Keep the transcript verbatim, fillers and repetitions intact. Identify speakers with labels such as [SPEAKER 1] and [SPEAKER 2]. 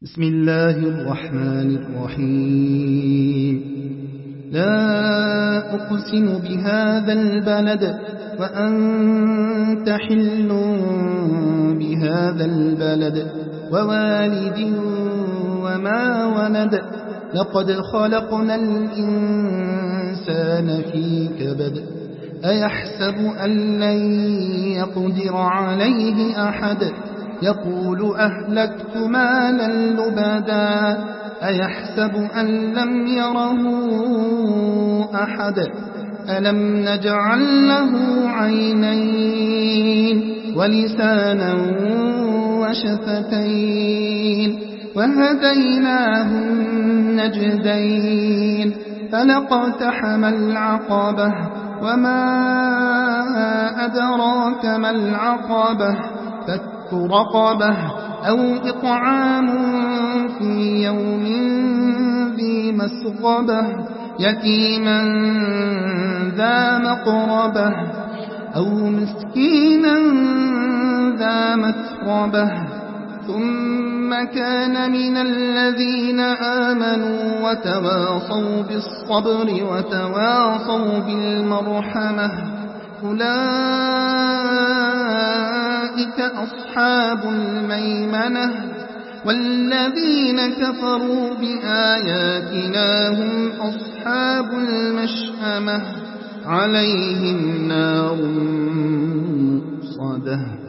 [SPEAKER 1] بسم الله الرحمن الرحيم لا أقسم بهذا البلد وأنت حل بهذا البلد ووالد وما ولد لقد خلقنا الإنسان في كبد أيحسب أن لن يقدر عليه أحد يقول أهلكت مالا لبدا أيحسب أن لم يره أحد ألم نجعل له عينين ولسانا وشفتين وهديناه النجدين فلاقتحم العقبة وما أدراك ما العقبة فك رقبة أو إطعام في يوم ذي مسغبة يتيما ذا مقربة أو مسكينا ذا متربة ثم كان من الذين آمنوا وتواصوا بالصبر وتواصوا بالمرحمة أولئك أصحاب الميمنة والذين كفروا بآياتنا هم أصحاب المشأمة عليهم نار مؤصدة